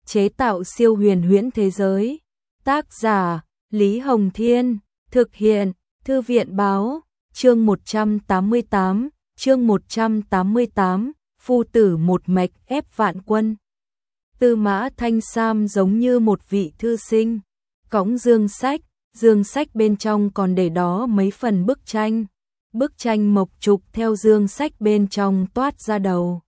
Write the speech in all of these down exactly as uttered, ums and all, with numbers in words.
chế tạo siêu huyền huyễn thế giới. Tác giả Lý Hồng Thiên, thực hiện Thư viện Báo. Chương một trăm tám mươi tám, chương một trăm tám mươi tám, phu tử một mạch ép vạn quân. Tư Mã Thanh Sam giống như một vị thư sinh, cõng dương sách, dương sách bên trong còn để đó mấy phần bức tranh. Bức tranh mộc trục theo dương sách bên trong toát ra đầu.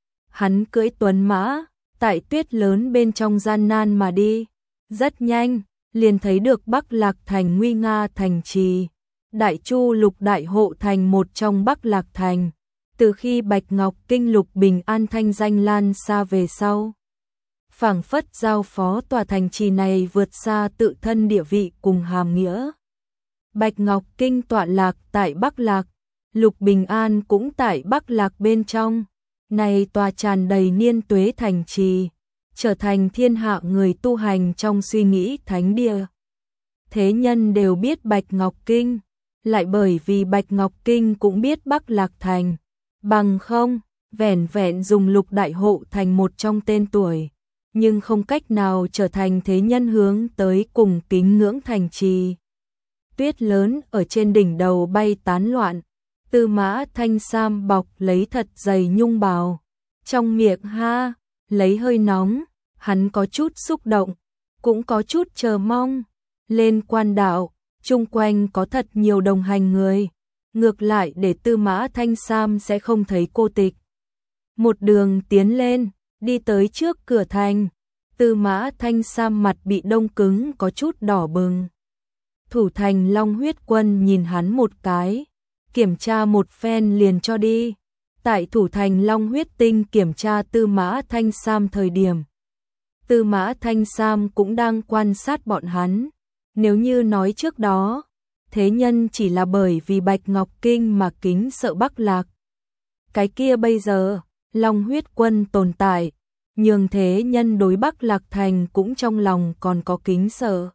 Hắn cưỡi tuấn mã, tại tuyết lớn bên trong gian nan mà đi. Rất nhanh, liền thấy được Bắc Lạc Thành nguy nga thành trì. Đại Chu Lục Đại Hộ Thành một trong Bắc Lạc Thành. Từ khi Bạch Ngọc Kinh Lục Bình An thanh danh lan xa về sau, phảng phất giao phó tòa thành trì này vượt xa tự thân địa vị cùng hàm nghĩa. Bạch Ngọc Kinh tọa lạc tại Bắc Lạc, Lục Bình An cũng tại Bắc Lạc bên trong. Này tòa tràn đầy niên tuế thành trì, trở thành thiên hạ người tu hành trong suy nghĩ thánh địa. Thế nhân đều biết Bạch Ngọc Kinh, lại bởi vì Bạch Ngọc Kinh cũng biết Bắc Lạc Thành. Bằng không, vẻn vẹn dùng Lục Đại Hộ Thành một trong tên tuổi, nhưng không cách nào trở thành thế nhân hướng tới cùng kính ngưỡng thành trì. Tuyết lớn ở trên đỉnh đầu bay tán loạn. Tư Mã Thanh Sam bọc lấy thật dày nhung bào, trong miệng ha, lấy hơi nóng, hắn có chút xúc động, cũng có chút chờ mong. Lên quan đạo, chung quanh có thật nhiều đồng hành người, ngược lại để Tư Mã Thanh Sam sẽ không thấy cô tịch. Một đường tiến lên, đi tới trước cửa thành, Tư Mã Thanh Sam mặt bị đông cứng có chút đỏ bừng. Thủ thành Long Huyết Quân nhìn hắn một cái, kiểm tra một phen liền cho đi. Tại thủ thành Long Huyết Tinh kiểm tra Tư Mã Thanh Sam thời điểm, Tư Mã Thanh Sam cũng đang quan sát bọn hắn. Nếu như nói trước đó, thế nhân chỉ là bởi vì Bạch Ngọc Kinh mà kính sợ Bắc Lạc. Cái kia bây giờ, Long Huyết Quân tồn tại, nhường thế nhân đối Bắc Lạc Thành cũng trong lòng còn có kính sợ.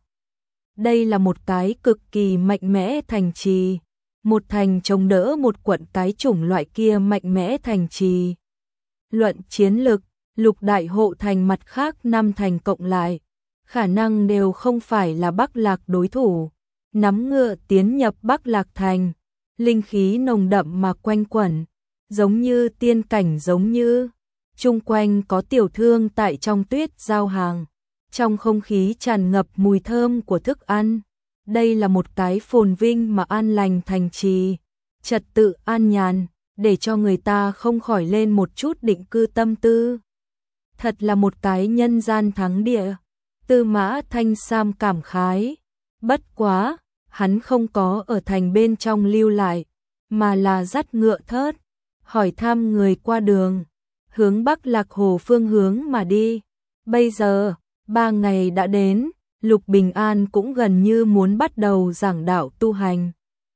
Đây là một cái cực kỳ mạnh mẽ thành trì, một thành chống đỡ một quận cái chủng loại kia mạnh mẽ thành trì. Luận chiến lực, Lục Đại Hộ Thành mặt khác năm thành cộng lại, khả năng đều không phải là Bắc Lạc đối thủ. Nắm ngựa tiến nhập Bắc Lạc Thành, linh khí nồng đậm mà quanh quẩn, giống như tiên cảnh giống như. Chung quanh có tiểu thương tại trong tuyết giao hàng, trong không khí tràn ngập mùi thơm của thức ăn. Đây là một cái phồn vinh mà an lành thành trì, trật tự an nhàn, để cho người ta không khỏi lên một chút định cư tâm tư. Thật là một cái nhân gian thắng địa. Tư Mã Thanh Sam cảm khái. Bất quá, hắn không có ở thành bên trong lưu lại, mà là dắt ngựa thớt, hỏi thăm người qua đường, hướng Bắc Lạc Hồ phương hướng mà đi. Bây giờ, ba ngày đã đến, Lục Bình An cũng gần như muốn bắt đầu giảng đạo tu hành.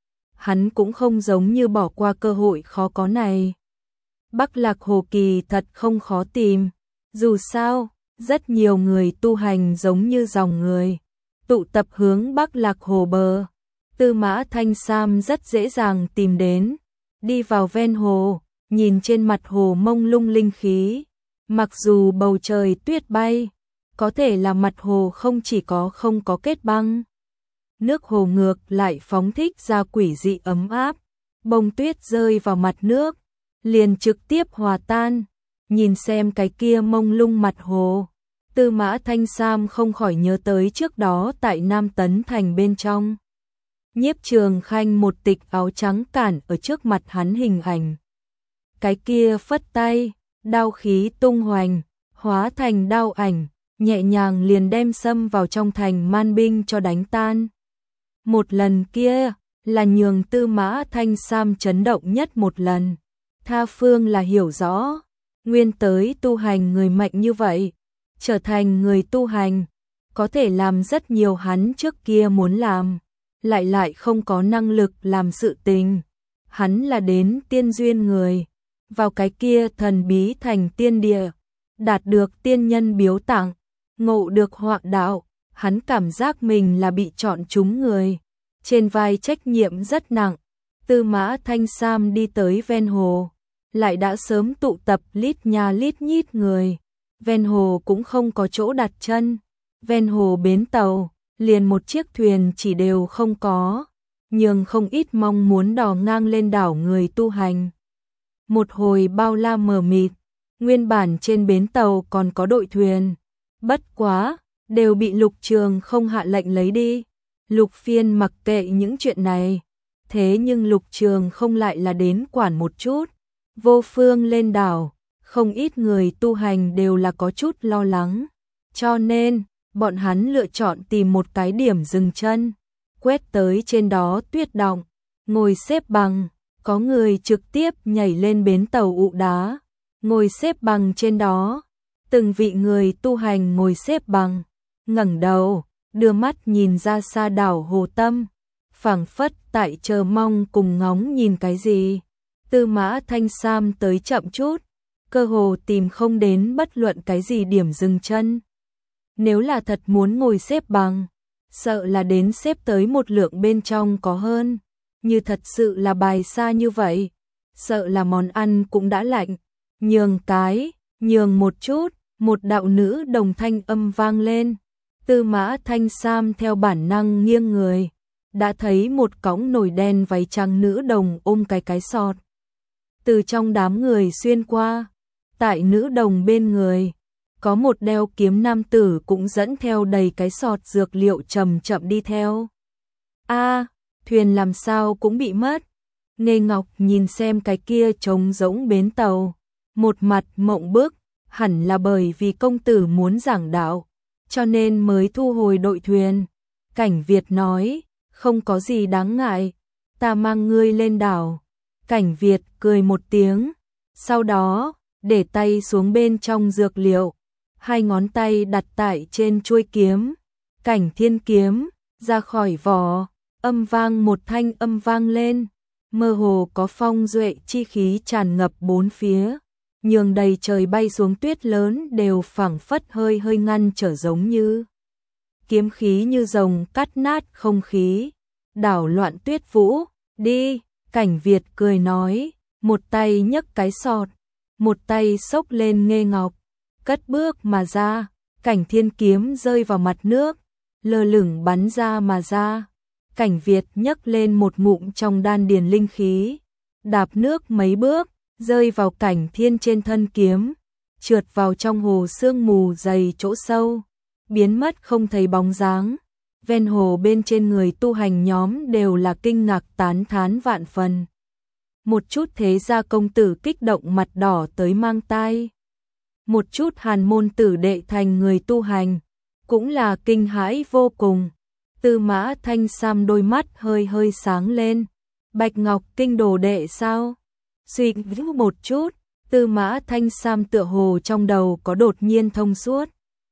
Hắn cũng không giống như bỏ qua cơ hội khó có này. Bắc Lạc Hồ kỳ thật không khó tìm, dù sao, rất nhiều người tu hành giống như dòng người, tụ tập hướng Bắc Lạc Hồ bờ. Tư Mã Thanh Sam rất dễ dàng tìm đến, đi vào ven hồ, nhìn trên mặt hồ mông lung linh khí. Mặc dù bầu trời tuyết bay, có thể là mặt hồ không chỉ có không có kết băng. Nước hồ ngược lại phóng thích ra quỷ dị ấm áp, bông tuyết rơi vào mặt nước, liền trực tiếp hòa tan. Nhìn xem cái kia mông lung mặt hồ, Tư Mã Thanh Sam không khỏi nhớ tới trước đó tại Nam Tấn Thành bên trong. Nhiếp Trường Khanh một tịch áo trắng cản ở trước mặt hắn hình ảnh. Cái kia phất tay, đao khí tung hoành, hóa thành đao ảnh, nhẹ nhàng liền đem xâm vào trong thành man binh cho đánh tan. Một lần kia, là nhường Tư Mã Thanh Sam chấn động nhất một lần. Tha phương là hiểu rõ, nguyên tới tu hành người mạnh như vậy, trở thành người tu hành, có thể làm rất nhiều hắn trước kia muốn làm, lại lại không có năng lực làm sự tình. Hắn là đến tiên duyên người, vào cái kia thần bí thành tiên địa, đạt được tiên nhân biếu tặng, ngộ được họa đạo, hắn cảm giác mình là bị chọn trúng người, trên vai trách nhiệm rất nặng. Tư Mã Thanh Sam đi tới ven hồ, lại đã sớm tụ tập lít nha lít nhít người, ven hồ cũng không có chỗ đặt chân, ven hồ bến tàu, liền một chiếc thuyền chỉ đều không có, nhưng không ít mong muốn đò ngang lên đảo người tu hành. Một hồi bao la mờ mịt, nguyên bản trên bến tàu còn có đội thuyền, bất quá, đều bị Lục Trường không hạ lệnh lấy đi. Lục Phiên mặc kệ những chuyện này, thế nhưng Lục Trường không lại là đến quản một chút. Vô phương lên đảo, không ít người tu hành đều là có chút lo lắng, cho nên bọn hắn lựa chọn tìm một cái điểm dừng chân, quét tới trên đó tuyết động, ngồi xếp bằng, có người trực tiếp nhảy lên bến tàu ụ đá, ngồi xếp bằng trên đó. Từng vị người tu hành ngồi xếp bằng, ngẩng đầu, đưa mắt nhìn ra xa đảo Hồ Tâm, phảng phất tại chờ mong cùng ngóng nhìn cái gì. Tư Mã Thanh Sam tới chậm chút, cơ hồ tìm không đến bất luận cái gì điểm dừng chân. Nếu là thật muốn ngồi xếp bằng, sợ là đến xếp tới một lượng bên trong có hơn, như thật sự là bài xa như vậy, sợ là món ăn cũng đã lạnh. Nhường cái, nhường một chút, một đạo nữ đồng thanh âm vang lên. Tư Mã Thanh Sam theo bản năng nghiêng người, đã thấy một cõng nồi đen váy trắng nữ đồng ôm cái cái sọt. Từ trong đám người xuyên qua, tại nữ đồng bên người, có một đeo kiếm nam tử cũng dẫn theo đầy cái sọt dược liệu chậm chậm đi theo. A, thuyền làm sao cũng bị mất. Nghê Ngọc nhìn xem cái kia trống rỗng bến tàu, một mặt mộng bức, hẳn là bởi vì công tử muốn giảng đạo, cho nên mới thu hồi đội thuyền. Cảnh Việt nói, không có gì đáng ngại, ta mang ngươi lên đảo. Cảnh Việt cười một tiếng, sau đó, để tay xuống bên trong dược liệu, hai ngón tay đặt tại trên chuôi kiếm, Cảnh Thiên kiếm, ra khỏi vỏ, âm vang một thanh âm vang lên, mơ hồ có phong duệ chi khí tràn ngập bốn phía, nhường đầy trời bay xuống tuyết lớn đều phảng phất hơi hơi ngăn trở giống như. Kiếm khí như rồng cắt nát không khí, đảo loạn tuyết vũ, đi, Cảnh Việt cười nói, một tay nhấc cái sọt, một tay xốc lên Nghê Ngọc, cất bước mà ra, Cảnh Thiên kiếm rơi vào mặt nước, lơ lửng bắn ra mà ra. Cảnh Việt nhấc lên một ngụm trong đan điền linh khí, đạp nước mấy bước, rơi vào Cảnh Thiên trên thân kiếm, trượt vào trong hồ sương mù dày chỗ sâu, biến mất không thấy bóng dáng. Ven hồ bên trên người tu hành nhóm đều là kinh ngạc tán thán vạn phần. Một chút thế gia công tử kích động mặt đỏ tới mang tai. Một chút hàn môn tử đệ thành người tu hành, cũng là kinh hãi vô cùng. Tư Mã Thanh Sam đôi mắt hơi hơi sáng lên. Bạch Ngọc kinh đồ đệ sao? Suy nghĩ một chút, Tư Mã Thanh Sam tựa hồ trong đầu có đột nhiên thông suốt.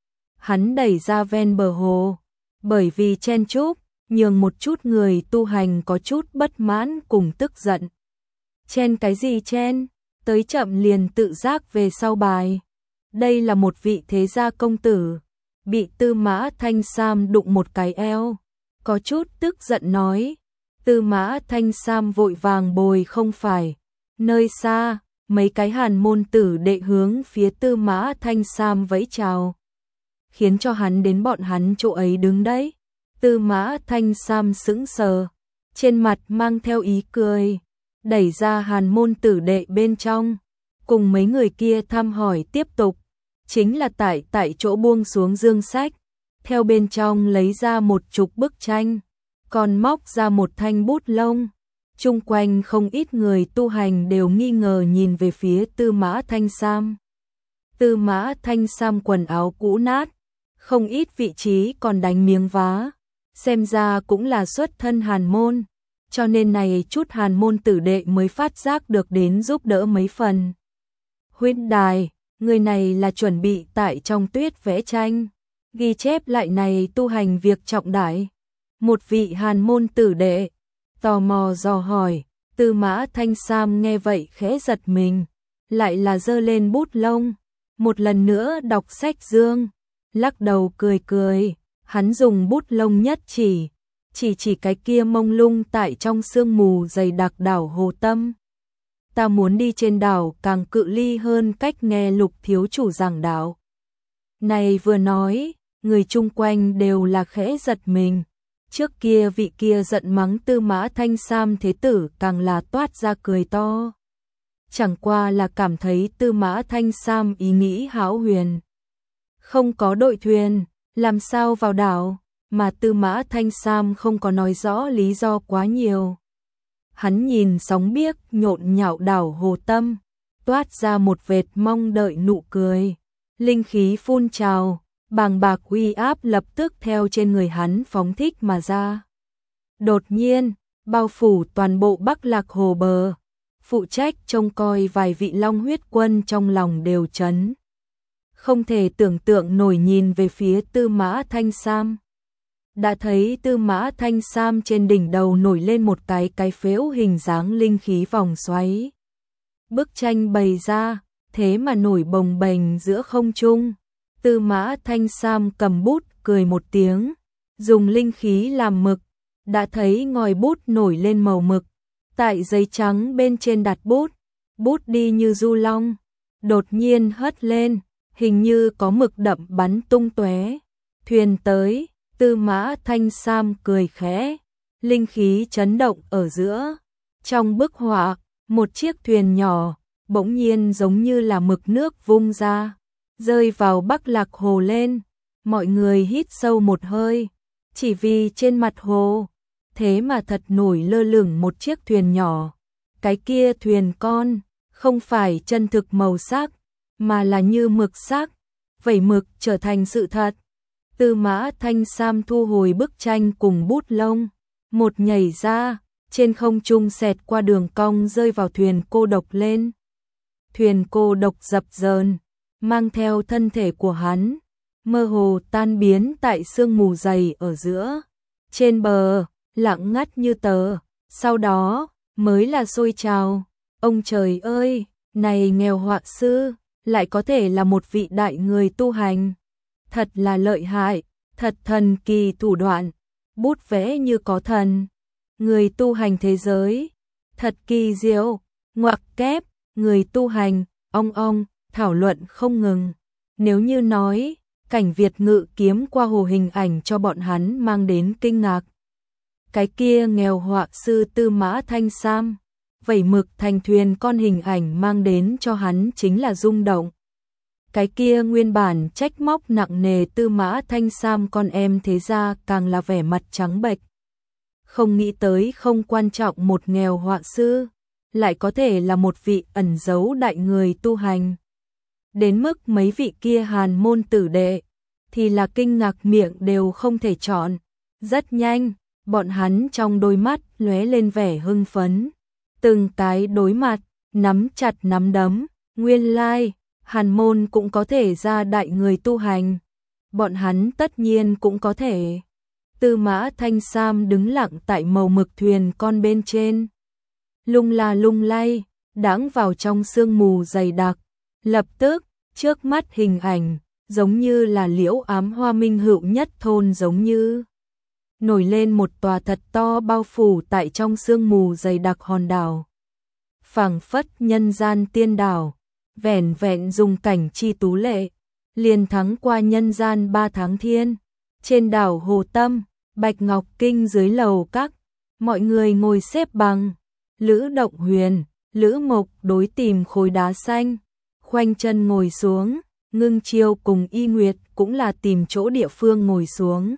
Hắn đẩy ra ven bờ hồ, bởi vì chen chúc, nhường một chút người tu hành có chút bất mãn cùng tức giận. Chen cái gì chen? Tới chậm liền tự giác về sau bài. Đây là một vị thế gia công tử, bị Tư Mã Thanh Sam đụng một cái eo, có chút tức giận nói. Tư Mã Thanh Sam vội vàng bồi không phải. Nơi xa, mấy cái hàn môn tử đệ hướng phía Tư Mã Thanh Sam vẫy chào, khiến cho hắn đến bọn hắn chỗ ấy đứng đấy. Tư Mã Thanh Sam sững sờ, trên mặt mang theo ý cười, đẩy ra hàn môn tử đệ bên trong, cùng mấy người kia thăm hỏi tiếp tục. Chính là tại tại chỗ buông xuống dương sách, theo bên trong lấy ra một chục bức tranh, còn móc ra một thanh bút lông. Chung quanh không ít người tu hành đều nghi ngờ nhìn về phía Tư Mã Thanh Sam. Tư Mã Thanh Sam quần áo cũ nát, không ít vị trí còn đánh miếng vá, xem ra cũng là xuất thân hàn môn, cho nên này chút hàn môn tử đệ mới phát giác được đến giúp đỡ mấy phần. Huynh đài, người này là chuẩn bị tại trong tuyết vẽ tranh, ghi chép lại này tu hành việc trọng đại. Một vị hàn môn tử đệ tò mò dò hỏi. Tư Mã Thanh Sam nghe vậy khẽ giật mình, lại là giơ lên bút lông, một lần nữa đọc sách dương, lắc đầu cười cười. Hắn dùng bút lông nhất chỉ, chỉ chỉ cái kia mông lung tại trong sương mù dày đặc đảo Hồ Tâm. Ta muốn đi trên đảo càng cự ly hơn cách nghe Lục thiếu chủ giảng đạo. Này vừa nói, người chung quanh đều là khẽ giật mình. Trước kia vị kia giận mắng Tư Mã Thanh Sam thế tử càng là toát ra cười to. Chẳng qua là cảm thấy Tư Mã Thanh Sam ý nghĩ hão huyền. Không có đội thuyền, làm sao vào đảo, mà Tư Mã Thanh Sam không có nói rõ lý do quá nhiều. Hắn nhìn sóng biếc nhộn nhạo đảo hồ tâm, toát ra một vệt mong đợi nụ cười. Linh khí phun trào, bàng bạc uy áp lập tức theo trên người hắn phóng thích mà ra. Đột nhiên, bao phủ toàn bộ Bắc Lạc hồ bờ, phụ trách trông coi vài vị long huyết quân trong lòng đều chấn. Không thể tưởng tượng nổi nhìn về phía Tư Mã Thanh Sam. Đã thấy Tư Mã Thanh Sam trên đỉnh đầu nổi lên một cái cái phễu hình dáng linh khí vòng xoáy. Bức tranh bày ra, thế mà nổi bồng bềnh giữa không trung. Tư Mã Thanh Sam cầm bút cười một tiếng, dùng linh khí làm mực, đã thấy ngòi bút nổi lên màu mực. Tại giấy trắng bên trên đặt bút, bút đi như du long, đột nhiên hất lên, hình như có mực đậm bắn tung tóe. Thuyền tới, Tư Mã Thanh Sam cười khẽ, linh khí chấn động ở giữa. Trong bức họa, một chiếc thuyền nhỏ, bỗng nhiên giống như là mực nước vung ra, rơi vào Bắc Lạc hồ lên. Mọi người hít sâu một hơi, chỉ vì trên mặt hồ, thế mà thật nổi lơ lửng một chiếc thuyền nhỏ. Cái kia thuyền con, không phải chân thực màu sắc, mà là như mực sắc, vẩy mực trở thành sự thật. Tư Mã Thanh Sam thu hồi bức tranh cùng bút lông, một nhảy ra, trên không trung xẹt qua đường cong rơi vào thuyền cô độc lên. Thuyền cô độc dập dờn, mang theo thân thể của hắn, mơ hồ tan biến tại sương mù dày ở giữa. Trên bờ, lặng ngắt như tờ, sau đó mới là sôi trào. Ông trời ơi, này nghèo họa sư, lại có thể là một vị đại người tu hành. Thật là lợi hại, thật thần kỳ thủ đoạn, bút vẽ như có thần. Người tu hành thế giới, thật kỳ diệu, ngoặc kép, người tu hành, ong ong, thảo luận không ngừng. Nếu như nói, cảnh Việt ngự kiếm qua hồ hình ảnh cho bọn hắn mang đến kinh ngạc. Cái kia nghèo họa sư Tư Mã Thanh Sam, vẩy mực thành thuyền con hình ảnh mang đến cho hắn chính là rung động. Cái kia nguyên bản trách móc nặng nề Tư Mã Thanh Sam con em thế ra càng là vẻ mặt trắng bệch. Không nghĩ tới không quan trọng một nghèo họa sư, lại có thể là một vị ẩn giấu đại người tu hành. Đến mức mấy vị kia hàn môn tử đệ, thì là kinh ngạc miệng đều không thể chọn. Rất nhanh, bọn hắn trong đôi mắt lóe lên vẻ hưng phấn. Từng cái đối mặt, nắm chặt nắm đấm, nguyên lai, hàn môn cũng có thể ra đại người tu hành. Bọn hắn tất nhiên cũng có thể. Tư Mã Thanh Sam đứng lặng tại màu mực thuyền con bên trên. Lung la lung lay, đãng vào trong sương mù dày đặc. Lập tức, trước mắt hình ảnh, giống như là liễu ám hoa minh hữu nhất thôn giống như. Nổi lên một tòa thật to bao phủ tại trong sương mù dày đặc hòn đảo. Phảng phất nhân gian tiên đảo, vẻn vẹn dùng cảnh chi tú lệ, liền thắng qua nhân gian ba tháng thiên. Trên đảo Hồ Tâm, Bạch Ngọc Kinh dưới lầu các, mọi người ngồi xếp bằng. Lữ Động Huyền, Lữ Mộc đối tìm khối đá xanh, khoanh chân ngồi xuống. Ngưng Chiêu cùng Y Nguyệt cũng là tìm chỗ địa phương ngồi xuống.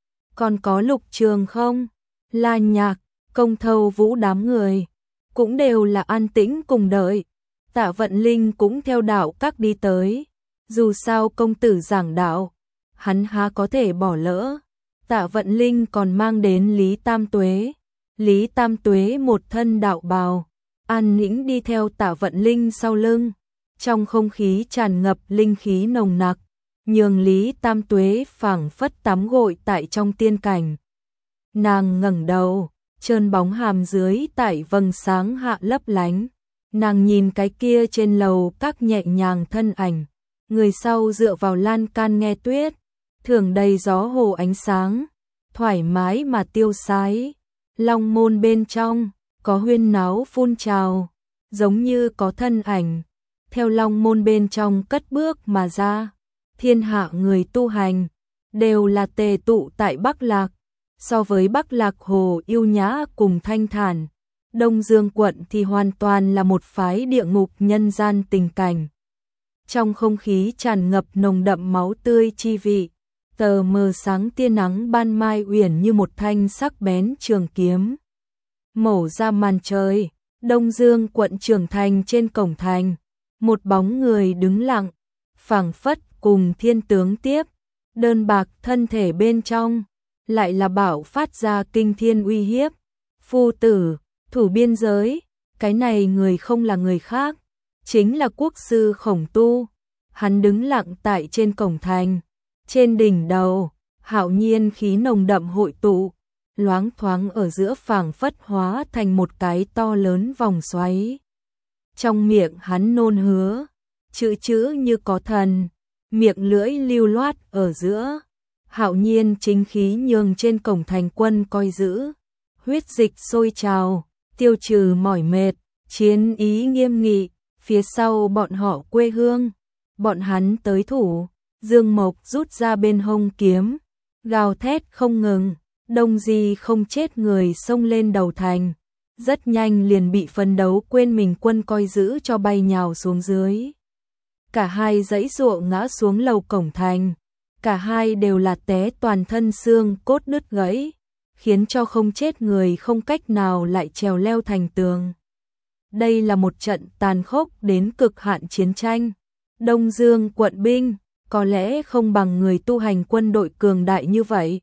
Còn có Lục Trường không, La Nhạc, Công Thâu Vũ đám người, cũng đều là an tĩnh cùng đợi. Tạ Vận Linh cũng theo đạo các đi tới. Dù sao công tử giảng đạo, hắn há có thể bỏ lỡ. Tạ Vận Linh còn mang đến Lý Tam Tuế. Lý Tam Tuế một thân đạo bào, an nĩnh đi theo Tạ Vận Linh sau lưng. Trong không khí tràn ngập linh khí nồng nặc, nhường Lý Tam Tuế phảng phất tắm gội tại trong tiên cảnh. Nàng ngẩng đầu, trơn bóng hàm dưới tại vầng sáng hạ lấp lánh. Nàng nhìn cái kia trên lầu các nhẹ nhàng thân ảnh, người sau dựa vào lan can nghe tuyết, thưởng đầy gió hồ ánh sáng, thoải mái mà tiêu sái. Long môn bên trong, có huyên náo phun trào, giống như có thân ảnh theo long môn bên trong cất bước mà ra. thiên hạ người tu hành, đều là tề tụ tại Bắc Lạc. So với Bắc Lạc Hồ yêu nhã cùng thanh thản, Đông Dương quận thì hoàn toàn là một phái địa ngục nhân gian tình cảnh. Trong không khí tràn ngập nồng đậm máu tươi chi vị, tờ mờ sáng tia nắng ban mai uyển như một thanh sắc bén trường kiếm. Mổ ra màn trời, Đông Dương quận trưởng thành trên cổng thành, một bóng người đứng lặng, phảng phất cùng thiên tướng tiếp, đơn bạc thân thể bên trong, lại là bạo phát ra kinh thiên uy hiếp. Phu tử, thủ biên giới, cái này người không là người khác, chính là quốc sư Khổng Tu. Hắn đứng lặng tại trên cổng thành, trên đỉnh đầu, hạo nhiên khí nồng đậm hội tụ, loáng thoáng ở giữa phảng phất hóa thành một cái to lớn vòng xoáy. Trong miệng hắn nôn hứa, chữ chữ như có thần, miệng lưỡi lưu loát ở giữa, hạo nhiên chính khí nhường trên cổng thành quân coi giữ, huyết dịch sôi trào, tiêu trừ mỏi mệt, chiến ý nghiêm nghị, phía sau bọn họ quê hương, bọn hắn tới thủ, Dương Mộc rút ra bên hông kiếm, gào thét không ngừng, Đông Di không chết người xông lên đầu thành, rất nhanh liền bị phấn đấu quên mình quân coi giữ cho bay nhào xuống dưới. Cả hai dãy ruộng ngã xuống lầu cổng thành, cả hai đều là té toàn thân xương cốt đứt gãy, khiến cho không chết người không cách nào lại trèo leo thành tường. Đây là một trận tàn khốc đến cực hạn chiến tranh. Đông Dương quận binh có lẽ không bằng người tu hành quân đội cường đại như vậy.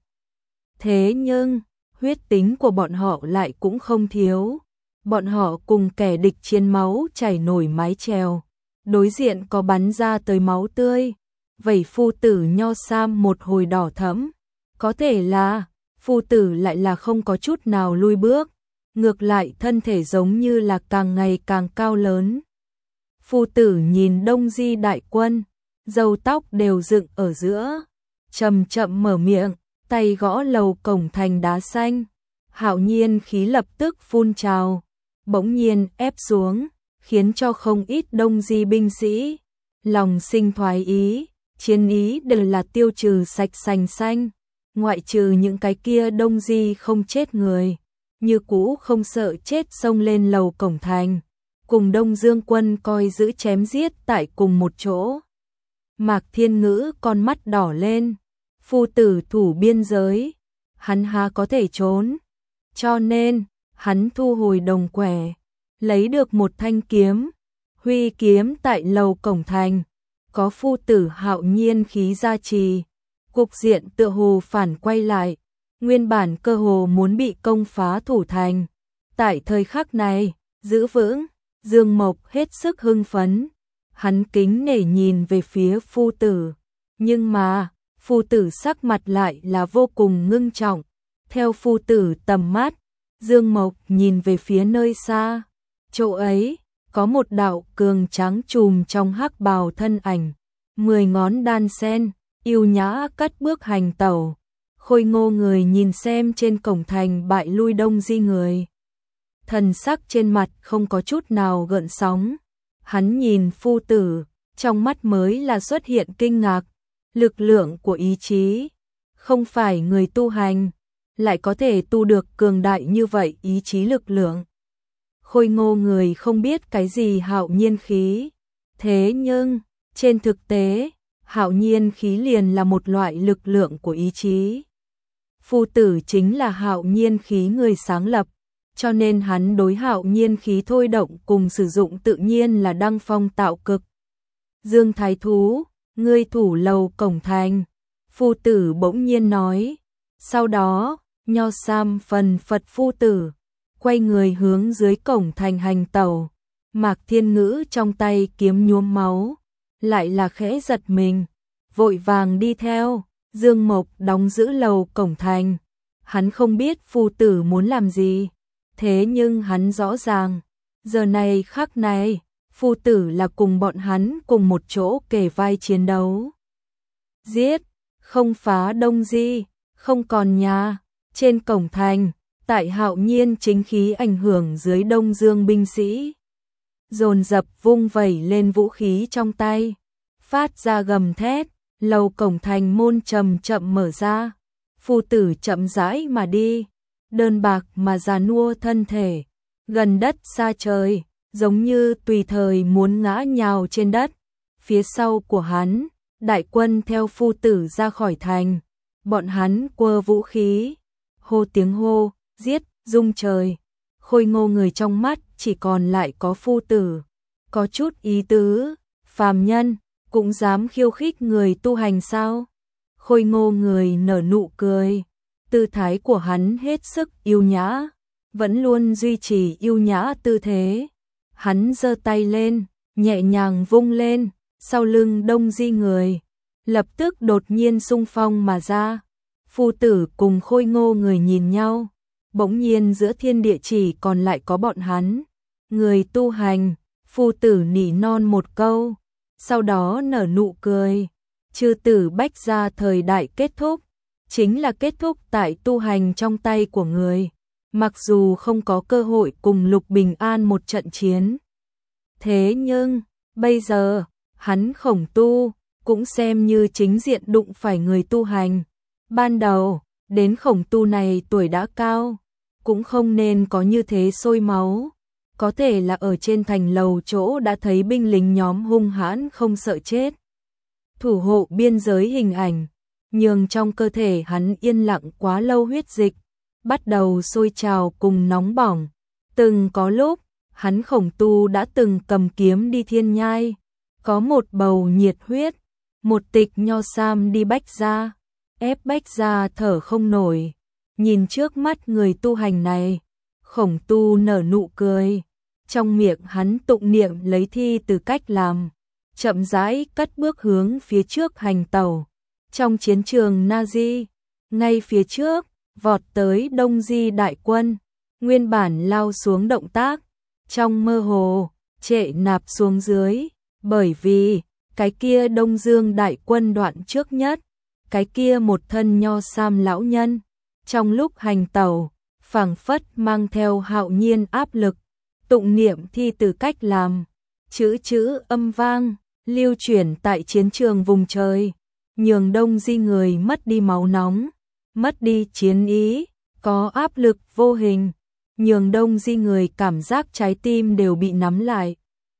Thế nhưng, huyết tính của bọn họ lại cũng không thiếu. Bọn họ cùng kẻ địch chiến máu chảy nổi mái chèo. Đối diện có bắn ra tới máu tươi. Vẩy phu tử nho sam một hồi đỏ thẫm. Có thể là, phu tử lại là không có chút nào lui bước. Ngược lại thân thể giống như là càng ngày càng cao lớn. Phu tử nhìn Đông Di đại quân, râu tóc đều dựng ở giữa, chậm chậm mở miệng, tay gõ lầu cổng thành đá xanh. Hạo nhiên khí lập tức phun trào, bỗng nhiên ép xuống, khiến cho không ít Đông Di binh sĩ lòng sinh thoái ý, chiến ý đều là tiêu trừ sạch sành xanh, ngoại trừ những cái kia Đông Di không chết người, như cũ không sợ chết xông lên lầu cổng thành, cùng Đông Dương quân coi giữ chém giết tại cùng một chỗ. Mạc Thiên Ngữ con mắt đỏ lên, phu tử thủ biên giới, hắn há có thể trốn, cho nên hắn thu hồi đồng quẻ, lấy được một thanh kiếm, huy kiếm tại lầu cổng thành, có phu tử hạo nhiên khí gia trì, cục diện tựa hồ phản quay lại, nguyên bản cơ hồ muốn bị công phá thủ thành. Tại thời khắc này, giữ vững, Dương Mộc hết sức hưng phấn, hắn kính nể nhìn về phía phu tử, nhưng mà, phu tử sắc mặt lại là vô cùng ngưng trọng. Theo phu tử tầm mắt, Dương Mộc nhìn về phía nơi xa, chỗ ấy có một đạo cường trắng trùm trong hắc bào thân ảnh, mười ngón đan sen, yêu nhã cất bước hành tẩu, khôi ngô người nhìn xem trên cổng thành bại lui Đông Di người. Thần sắc trên mặt không có chút nào gợn sóng, hắn nhìn phu tử, trong mắt mới là xuất hiện kinh ngạc, lực lượng của ý chí, không phải người tu hành, lại có thể tu được cường đại như vậy ý chí lực lượng. Khôi ngô người không biết cái gì hạo nhiên khí, thế nhưng, trên thực tế, hạo nhiên khí liền là một loại lực lượng của ý chí. Phu tử chính là hạo nhiên khí người sáng lập, cho nên hắn đối hạo nhiên khí thôi động cùng sử dụng tự nhiên là đăng phong tạo cực. Dương Thái Thú, ngươi thủ lầu cổng thành, phu tử bỗng nhiên nói, sau đó, nho sam phần phật phu tử, quay người hướng dưới cổng thành hành tẩu, Mạc Thiên Ngữ trong tay kiếm nhuốm máu, lại là khẽ giật mình, vội vàng đi theo. Dương Mộc đóng giữ lầu cổng thành, hắn không biết phu tử muốn làm gì, thế nhưng hắn rõ ràng, giờ này khắc này, phu tử là cùng bọn hắn cùng một chỗ kề vai chiến đấu. Giết, không phá Đông Di, không còn nhà, trên cổng thành, tại hạo nhiên chính khí ảnh hưởng dưới Đông Dương binh sĩ. Dồn dập vung vẩy lên vũ khí trong tay, phát ra gầm thét, lầu cổng thành môn chậm chậm mở ra, phu tử chậm rãi mà đi, đơn bạc mà già nua thân thể, gần đất xa trời, giống như tùy thời muốn ngã nhào trên đất. Phía sau của hắn, đại quân theo phu tử ra khỏi thành, bọn hắn quơ vũ khí, hô tiếng hô, giết, rung trời. Khôi Ngô người trong mắt chỉ còn lại có phu tử, có chút ý tứ, phàm nhân cũng dám khiêu khích người tu hành sao? Khôi Ngô người nở nụ cười, tư thái của hắn hết sức yêu nhã, vẫn luôn duy trì yêu nhã tư thế. Hắn giơ tay lên, nhẹ nhàng vung lên, sau lưng Đông Di người, lập tức đột nhiên xung phong mà ra. Phu tử cùng Khôi Ngô người nhìn nhau, bỗng nhiên giữa thiên địa chỉ còn lại có bọn hắn. Người tu hành, phu tử nỉ non một câu, sau đó nở nụ cười. Chư tử Bách gia thời đại kết thúc, chính là kết thúc tại tu hành trong tay của người. Mặc dù không có cơ hội cùng Lục Bình An một trận chiến, thế nhưng bây giờ hắn Khổng Tu cũng xem như chính diện đụng phải người tu hành. Ban đầu đến Khổng Tu này tuổi đã cao, cũng không nên có như thế sôi máu, có thể là ở trên thành lầu chỗ đã thấy binh lính nhóm hung hãn không sợ chết, thủ hộ biên giới hình ảnh, nhường trong cơ thể hắn yên lặng quá lâu huyết dịch bắt đầu sôi trào cùng nóng bỏng. Từng có lúc, hắn Khổng Tu đã từng cầm kiếm đi thiên nhai, có một bầu nhiệt huyết, một tịch nho sam đi Bách gia, ép Bách gia thở không nổi. Nhìn trước mắt người tu hành này, Khổng Tu nở nụ cười, trong miệng hắn tụng niệm lấy thi từ cách làm, chậm rãi cất bước hướng phía trước hành tẩu. Trong chiến trường Nazi, ngay phía trước, vọt tới Đông Di đại quân, nguyên bản lao xuống động tác, trong mơ hồ, trệ nạp xuống dưới, bởi vì, cái kia Đông Dương đại quân đoạn trước nhất, cái kia một thân nho sam lão nhân, trong lúc hành tẩu, phảng phất mang theo hạo nhiên áp lực, tụng niệm thi từ cách làm, chữ chữ âm vang, lưu chuyển tại chiến trường vùng trời, nhường Đông Di người mất đi máu nóng, mất đi chiến ý, có áp lực vô hình, nhường Đông Di người cảm giác trái tim đều bị nắm lại,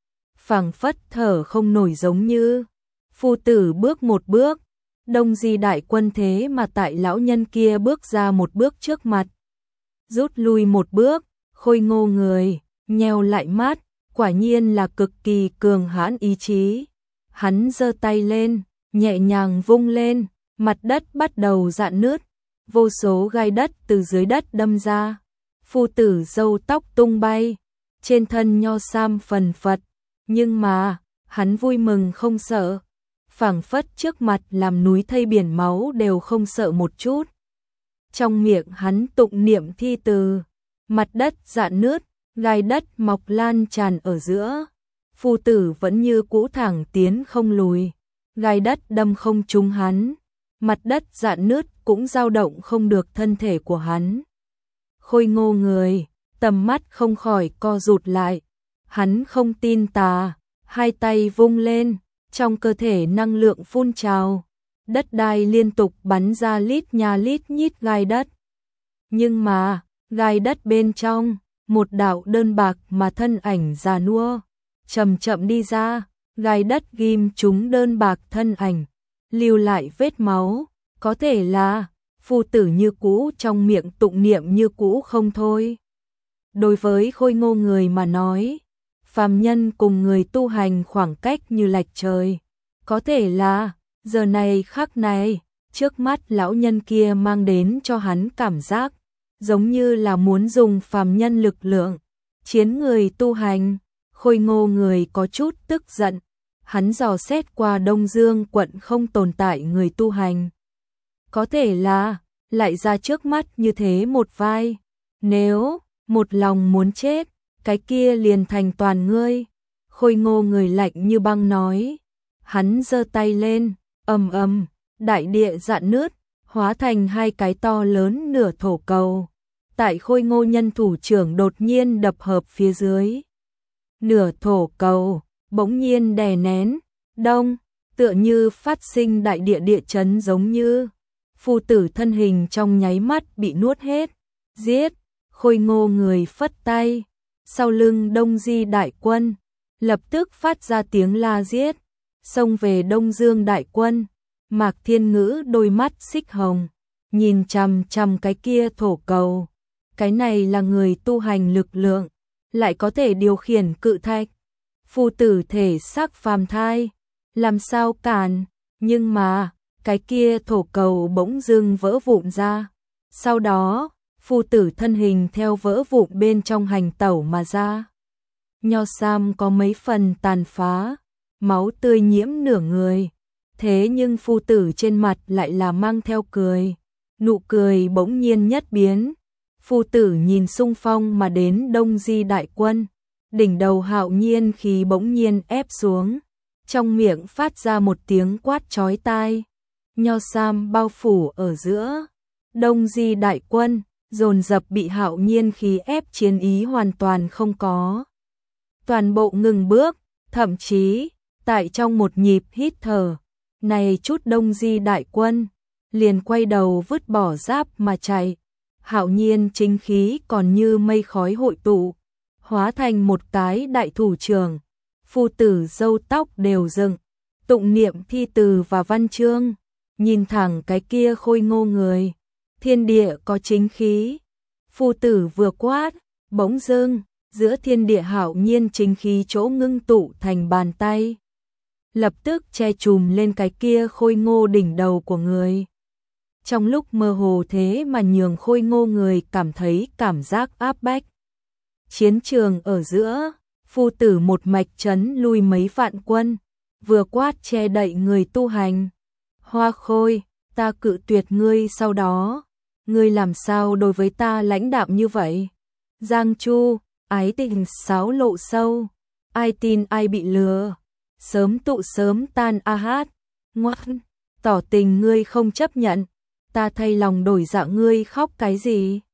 phảng phất thở không nổi giống như. Phu tử bước một bước, Đông Di đại quân thế mà tại lão nhân kia bước ra một bước trước mặt, rút lui một bước. Khôi Ngô người nheo lại mắt, quả nhiên là cực kỳ cường hãn ý chí. Hắn giơ tay lên, nhẹ nhàng vung lên, mặt đất bắt đầu rạn nứt, vô số gai đất từ dưới đất đâm ra. Phu tử râu tóc tung bay, trên thân nho sam phần phật, nhưng mà hắn vui mừng không sợ, phảng phất trước mặt làm núi thây biển máu đều không sợ một chút. Trong miệng hắn tụng niệm thi từ, mặt đất rạn nứt, gai đất mọc lan tràn ở giữa. Phu tử vẫn như cũ thẳng tiến không lùi, gai đất đâm không trúng hắn, mặt đất rạn nứt cũng dao động không được thân thể của hắn. Khôi Ngô người, tầm mắt không khỏi co rụt lại, hắn không tin tà, hai tay vung lên, trong cơ thể năng lượng phun trào, đất đai liên tục bắn ra lít nha lít nhít gai đất. Nhưng mà, gai đất bên trong, một đạo đơn bạc mà thân ảnh già nua, chậm chậm đi ra, gai đất ghim trúng đơn bạc thân ảnh, lưu lại vết máu, có thể là phu tử như cũ trong miệng tụng niệm như cũ không thôi. Đối với Khôi Ngô người mà nói, phàm nhân cùng người tu hành khoảng cách như lệch trời, có thể là giờ này khắc này, trước mắt lão nhân kia mang đến cho hắn cảm giác giống như là muốn dùng phàm nhân lực lượng chiến người tu hành. Khôi Ngô người có chút tức giận, hắn dò xét qua Đông Dương quận không tồn tại người tu hành, có thể là lại ra trước mắt như thế một vai, nếu một lòng muốn chết, cái kia liền thành toàn ngươi. Khôi Ngô người lạnh như băng nói, hắn giơ tay lên, ầm ầm, đại địa rạn nứt, hóa thành hai cái to lớn nửa thổ cầu, tại Khôi Ngô nhân thủ trưởng đột nhiên đập hợp phía dưới. Nửa thổ cầu bỗng nhiên đè nén, đông, tựa như phát sinh đại địa địa chấn giống như. Phu tử thân hình trong nháy mắt bị nuốt hết, giết, Khôi Ngô người phất tay, sau lưng Đông Di đại quân, lập tức phát ra tiếng la giết, xông về Đông Dương đại quân. Mạc Thiên Ngữ đôi mắt xích hồng, nhìn chằm chằm cái kia thổ cầu, cái này là người tu hành lực lượng, lại có thể điều khiển cự thạch, phu tử thể xác phàm thai, làm sao cản, nhưng mà, cái kia thổ cầu bỗng dưng vỡ vụn ra, sau đó, phu tử thân hình theo vỡ vụn bên trong hành tẩu mà ra. Nho Sam có mấy phần tàn phá, máu tươi nhiễm nửa người, thế nhưng phu tử trên mặt lại là mang theo cười, nụ cười bỗng nhiên nhất biến. Phu tử nhìn xung phong mà đến Đông Di đại quân, đỉnh đầu hạo nhiên khí bỗng nhiên ép xuống, trong miệng phát ra một tiếng quát chói tai. Nho Sam bao phủ ở giữa, Đông Di đại quân, dồn dập bị hạo nhiên khí ép chiến ý hoàn toàn không có. Toàn bộ ngừng bước, thậm chí, tại trong một nhịp hít thở, này chút Đông Di đại quân, liền quay đầu vứt bỏ giáp mà chạy. Hạo nhiên chính khí còn như mây khói hội tụ, hóa thành một cái đại thủ trưởng, phu tử râu tóc đều dựng, tụng niệm thi từ và văn chương, nhìn thẳng cái kia Khôi Ngô người, thiên địa có chính khí. Phu tử vừa quát, bỗng dưng, giữa thiên địa hạo nhiên chính khí chỗ ngưng tụ thành bàn tay, lập tức che trùm lên cái kia Khôi Ngô đỉnh đầu của người. Trong lúc mơ hồ thế mà nhường Khôi Ngô người cảm thấy cảm giác áp bách. Chiến trường ở giữa, phu tử một mạch chấn lui mấy vạn quân, vừa quát che đậy người tu hành. Hoa Khôi, ta cự tuyệt ngươi, sau đó, ngươi làm sao đối với ta lãnh đạm như vậy? Giang Chu, ái tình sáo lộ sâu, ai tin ai bị lừa, sớm tụ sớm tan a hát, ngoan, tỏ tình ngươi không chấp nhận. Ta thay lòng đổi dạ, ngươi khóc cái gì?